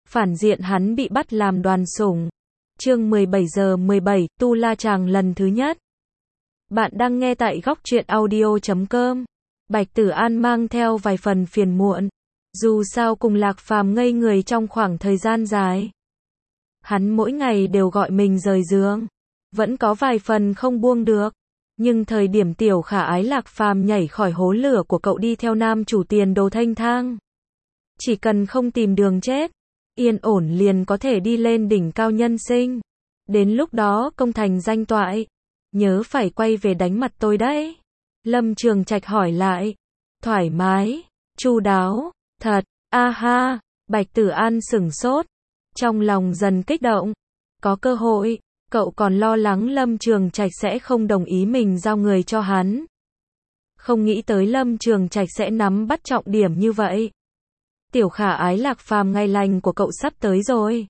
phản diện hắn bị bắt làm đoàn sủng. Chương 17:17, Tu La Chàng lần thứ nhất. Bạn đang nghe tại góc truyện audio.com. Bạch Tử An mang theo vài phần phiền muộn. Dù sao cùng Lạc Phàm ngây người trong khoảng thời gian dài. Hắn mỗi ngày đều gọi mình rời giường. Vẫn có vài phần không buông được. Nhưng thời điểm tiểu khả ái Lạc Phàm nhảy khỏi hố lửa của cậu đi theo nam chủ tiền đồ thanh thang. Chỉ cần không tìm đường chết, yên ổn liền có thể đi lên đỉnh cao nhân sinh. Đến lúc đó công thành danh toại, nhớ phải quay về đánh mặt tôi đấy. Lâm Trường Trạch hỏi lại. Thoải mái, chu đáo, thật, a ha, Bạch Tử An sửng sốt. Trong lòng dần kích động. Có cơ hội, cậu còn lo lắng Lâm Trường Trạch sẽ không đồng ý mình giao người cho hắn. Không nghĩ tới Lâm Trường Trạch sẽ nắm bắt trọng điểm như vậy. Tiểu khả ái Lạc Phàm ngày lành của cậu sắp tới rồi.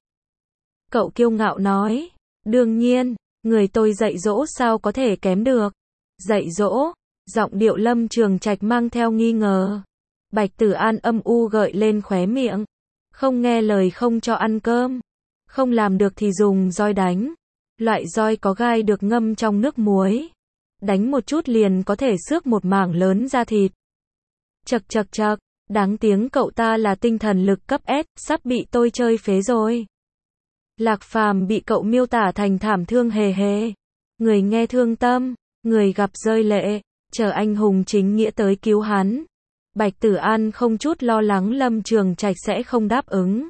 Cậu kiêu ngạo nói. Đương nhiên, người tôi dạy dỗ sao có thể kém được. Dạy dỗ, giọng điệu Lâm Trường Trạch mang theo nghi ngờ. Bạch Tử An âm u gợi lên khóe miệng. Không nghe lời không cho ăn cơm. Không làm được thì dùng roi đánh. Loại roi có gai được ngâm trong nước muối. Đánh một chút liền có thể xước một mảng lớn da thịt. Chậc chậc chậc, đáng tiếng cậu ta là tinh thần lực cấp S, sắp bị tôi chơi phế rồi. Lạc Phàm bị cậu miêu tả thành thảm thương hề hề. Người nghe thương tâm, người gặp rơi lệ, chờ anh hùng chính nghĩa tới cứu hắn. Bạch Tử An không chút lo lắng Lâm Trường Trạch sẽ không đáp ứng.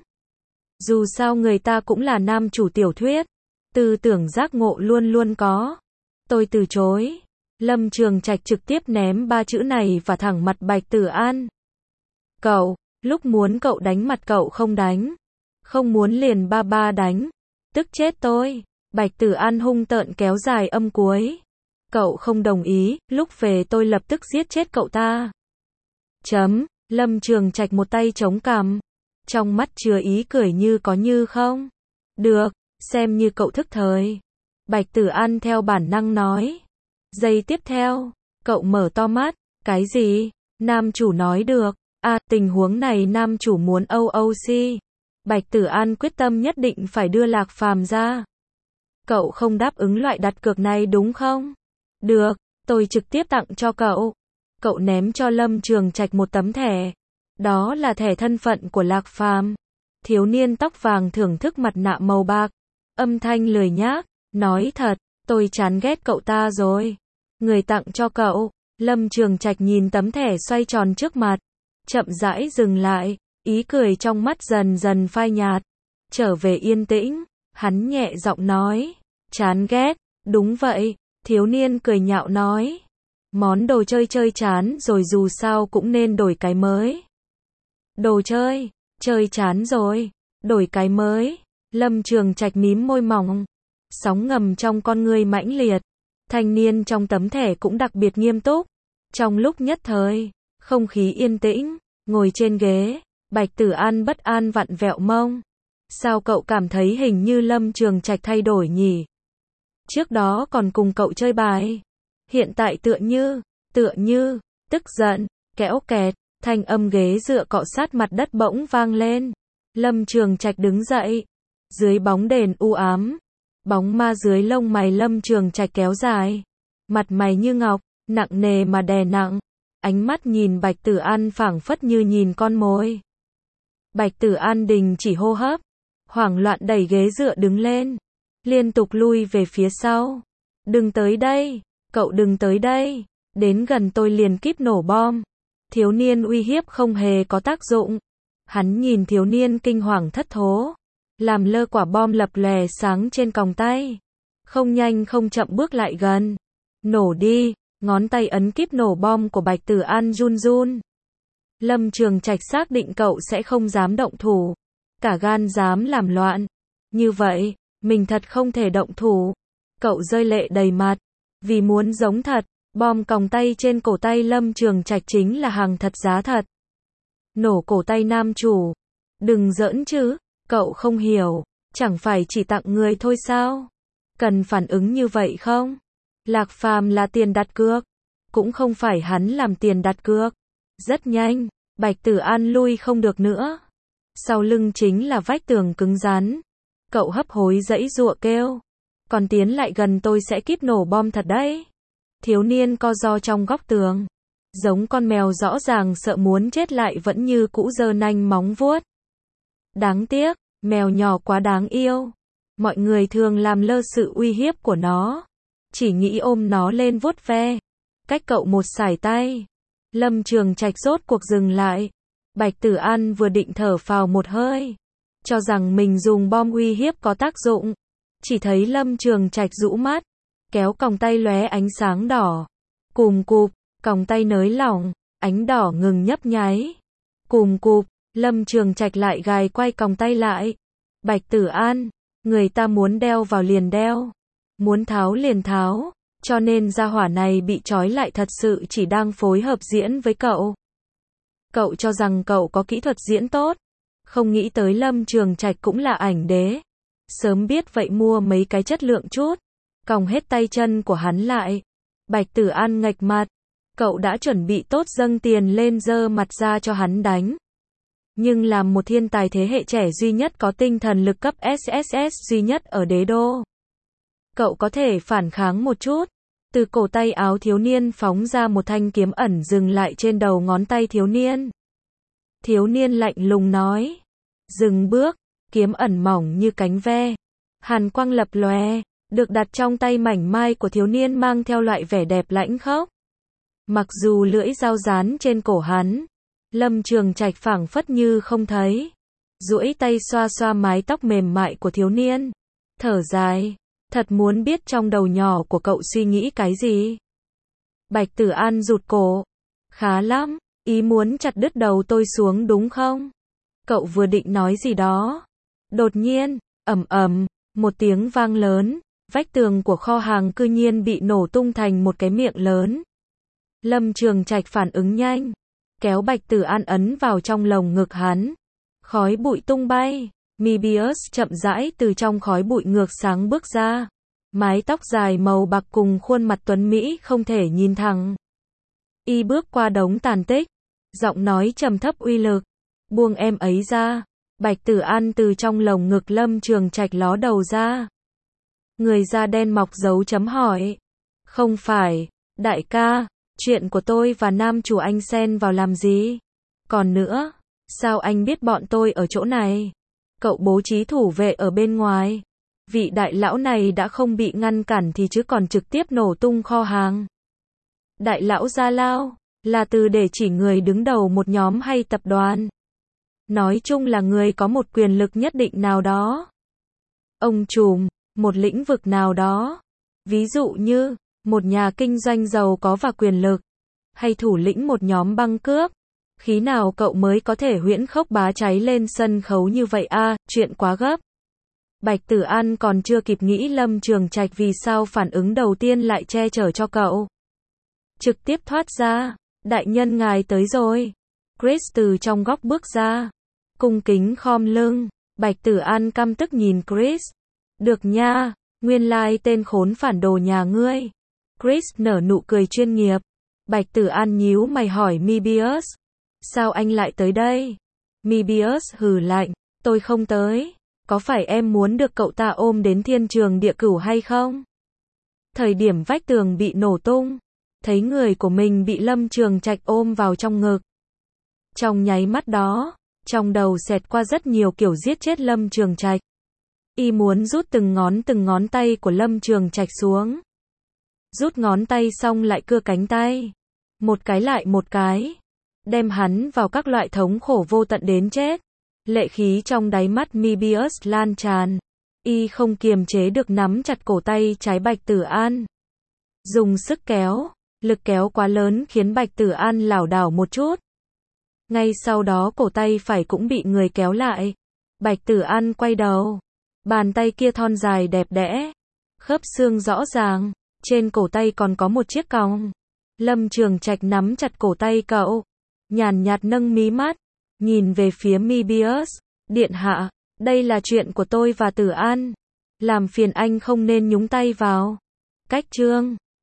Dù sao người ta cũng là nam chủ tiểu thuyết. Tư tưởng giác ngộ luôn luôn có. Tôi từ chối. Lâm Trường Trạch trực tiếp ném ba chữ này vào thẳng mặt Bạch Tử An. Cậu, lúc muốn cậu đánh mặt cậu không đánh. Không muốn liền ba ba đánh. Tức chết tôi. Bạch Tử An hung tợn kéo dài âm cuối. Cậu không đồng ý, lúc về tôi lập tức giết chết cậu ta. Chấm, Lâm Trường Trạch một tay chống cằm. Trong mắt chứa ý cười như có như không. Được, xem như cậu thức thời. Bạch Tử An theo bản năng nói. Giây tiếp theo, cậu mở to mắt. Cái gì? Nam chủ nói được. Tình huống này nam chủ muốn OOC. Bạch Tử An quyết tâm nhất định phải đưa Lạc Phàm ra. Cậu không đáp ứng loại đặt cược này đúng không? Được, tôi trực tiếp tặng cho cậu. Cậu ném cho Lâm Trường Trạch một tấm thẻ. Đó là thẻ thân phận của Lạc Phàm. Thiếu niên tóc vàng thưởng thức mặt nạ màu bạc. Âm thanh lười nhác. Nói thật, tôi chán ghét cậu ta rồi. Người tặng cho cậu. Lâm Trường Trạch nhìn tấm thẻ xoay tròn trước mặt. Chậm rãi dừng lại. Ý cười trong mắt dần dần phai nhạt. Trở về yên tĩnh. Hắn nhẹ giọng nói. Chán ghét. Đúng vậy. Thiếu niên cười nhạo nói. Món đồ chơi chơi chán rồi dù sao cũng nên đổi cái mới. Đồ chơi. Chơi chán rồi. Đổi cái mới. Lâm Trường Trạch mím môi mỏng. Sóng ngầm trong con người mãnh liệt. Thanh niên trong tấm thẻ cũng đặc biệt nghiêm túc. Trong lúc nhất thời, không khí yên tĩnh, ngồi trên ghế, Bạch Tử An bất an vặn vẹo mông. Sao cậu cảm thấy hình như Lâm Trường Trạch thay đổi nhỉ? Trước đó còn cùng cậu chơi bài. Hiện tại tựa như, tức giận, kéo kẹt, thanh âm ghế dựa cọ sát mặt đất bỗng vang lên. Lâm Trường Trạch đứng dậy. Dưới bóng đèn u ám, bóng ma dưới lông mày Lâm Trường Trạch kéo dài. Mặt mày như ngọc, nặng nề mà đè nặng. Ánh mắt nhìn Bạch Tử An phảng phất như nhìn con mồi. Bạch Tử An đình chỉ hô hấp. Hoảng loạn đẩy ghế dựa đứng lên. Liên tục lui về phía sau. Đừng tới đây, cậu đừng tới đây. Đến gần tôi liền kíp nổ bom. Thiếu niên uy hiếp không hề có tác dụng. Hắn nhìn thiếu niên kinh hoàng thất thố. Làm lơ quả bom lập lòe sáng trên còng tay. Không nhanh không chậm bước lại gần. Nổ đi, ngón tay ấn kíp nổ bom của Bạch Tử An run run. Lâm Trường Trạch xác định cậu sẽ không dám động thủ. Cả gan dám làm loạn. Như vậy, mình thật không thể động thủ. Cậu rơi lệ đầy mặt. Vì muốn giống thật, bom còng tay trên cổ tay Lâm Trường Trạch chính là hàng thật giá thật. Nổ cổ tay nam chủ. Đừng giỡn chứ, cậu không hiểu. Chẳng phải chỉ tặng người thôi sao? Cần phản ứng như vậy không? Lạc Phàm là tiền đặt cược. Cũng không phải hắn làm tiền đặt cược. Rất nhanh, Bạch Tử An lui không được nữa. Sau lưng chính là vách tường cứng rắn. Cậu hấp hối giãy giụa kêu. Còn tiến lại gần tôi sẽ kíp nổ bom thật đấy. Thiếu niên co ro trong góc tường. Giống con mèo rõ ràng sợ muốn chết lại vẫn như cũ giơ nanh móng vuốt. Đáng tiếc, mèo nhỏ quá đáng yêu. Mọi người thường làm lơ sự uy hiếp của nó. Chỉ nghĩ ôm nó lên vuốt ve. Cách cậu một sải tay. Lâm Trường Trạch rốt cuộc dừng lại. Bạch Tử An vừa định thở phào một hơi. Cho rằng mình dùng bom uy hiếp có tác dụng. Chỉ thấy Lâm Trường Trạch rũ mắt. Kéo còng tay lóe ánh sáng đỏ. Cùm cụp, còng tay nới lỏng. Ánh đỏ ngừng nhấp nháy. Cùm cụp, Lâm Trường Trạch lại gài quay còng tay lại. Bạch Tử An, người ta muốn đeo vào liền đeo. Muốn tháo liền tháo. Cho nên gia hỏa này bị trói lại thật sự chỉ đang phối hợp diễn với cậu. Cậu cho rằng cậu có kỹ thuật diễn tốt. Không nghĩ tới Lâm Trường Trạch cũng là ảnh đế. Sớm biết vậy mua mấy cái chất lượng chút. Còng hết tay chân của hắn lại. Bạch Tử An nghệch mặt. Cậu đã chuẩn bị tốt dâng tiền lên giơ mặt ra cho hắn đánh. Nhưng làm một thiên tài thế hệ trẻ duy nhất có tinh thần lực cấp SSS duy nhất ở đế đô. Cậu có thể phản kháng một chút. Từ cổ tay áo thiếu niên phóng ra một thanh kiếm ẩn dừng lại trên đầu ngón tay thiếu niên. Thiếu niên lạnh lùng nói. Dừng bước, kiếm ẩn mỏng như cánh ve. Hàn quang lập lòe, được đặt trong tay mảnh mai của thiếu niên mang theo loại vẻ đẹp lãnh khốc. Mặc dù lưỡi dao dán trên cổ hắn, Lâm Trường Trạch phảng phất như không thấy. Duỗi tay xoa xoa mái tóc mềm mại của thiếu niên. Thở dài. Thật muốn biết trong đầu nhỏ của cậu suy nghĩ cái gì. Bạch Tử An rụt cổ. Khá lắm, ý muốn chặt đứt đầu tôi xuống đúng không? Cậu vừa định nói gì đó. Đột nhiên, ầm ầm, một tiếng vang lớn, vách tường của kho hàng cư nhiên bị nổ tung thành một cái miệng lớn. Lâm Trường Trạch phản ứng nhanh, kéo Bạch Tử An ấn vào trong lồng ngực hắn. Khói bụi tung bay. Mobius chậm rãi từ trong khói bụi ngược sáng bước ra. Mái tóc dài màu bạc cùng khuôn mặt tuấn Mỹ không thể nhìn thẳng. Y bước qua đống tàn tích. Giọng nói trầm thấp uy lực. Buông em ấy ra. Bạch Tử An từ trong lồng ngực Lâm Trường Trạch ló đầu ra. Người da đen mọc dấu chấm hỏi. Không phải, đại ca, chuyện của tôi và nam chủ anh xen vào làm gì? Còn nữa, sao anh biết bọn tôi ở chỗ này? Cậu bố trí thủ vệ ở bên ngoài. Vị đại lão này đã không bị ngăn cản thì chứ còn trực tiếp nổ tung kho hàng. Đại lão Gia Lao là từ để chỉ người đứng đầu một nhóm hay tập đoàn. Nói chung là người có một quyền lực nhất định nào đó. Ông trùm, một lĩnh vực nào đó. Ví dụ như, một nhà kinh doanh giàu có và quyền lực. Hay thủ lĩnh một nhóm băng cướp. Khi nào cậu mới có thể huyễn khốc bá cháy lên sân khấu như vậy a, chuyện quá gấp. Bạch Tử An còn chưa kịp nghĩ Lâm Trường Trạch vì sao phản ứng đầu tiên lại che chở cho cậu. Trực tiếp thoát ra, đại nhân ngài tới rồi. Chris từ trong góc bước ra, cung kính khom lưng. Bạch Tử An căm tức nhìn Chris. Được nha, nguyên lai tên khốn phản đồ nhà ngươi. Chris nở nụ cười chuyên nghiệp. Bạch Tử An nhíu mày hỏi Mobius. Sao anh lại tới đây? Mobius hừ lạnh. Tôi không tới. Có phải em muốn được cậu ta ôm đến thiên trường địa cửu hay không? Thời điểm vách tường bị nổ tung, thấy người của mình bị Lâm Trường Trạch ôm vào trong ngực. Trong nháy mắt đó, trong đầu xẹt qua rất nhiều kiểu giết chết Lâm Trường Trạch. Y muốn rút từng ngón tay của Lâm Trường Trạch xuống. Rút ngón tay xong lại cưa cánh tay. Một cái lại một cái. Đem hắn vào các loại thống khổ vô tận đến chết. Lệ khí trong đáy mắt Mobius lan tràn. Y không kiềm chế được nắm chặt cổ tay trái Bạch Tử An. Dùng sức kéo. Lực kéo quá lớn khiến Bạch Tử An lảo đảo một chút. Ngay sau đó cổ tay phải cũng bị người kéo lại. Bạch Tử An quay đầu. Bàn tay kia thon dài đẹp đẽ. Khớp xương rõ ràng. Trên cổ tay còn có một chiếc còng. Lâm Trường Trạch nắm chặt cổ tay cậu. Nhàn nhạt nâng mí mắt. Nhìn về phía Mobius. Điện hạ, đây là chuyện của tôi và Tử An. Làm phiền anh không nên nhúng tay vào. Cách chương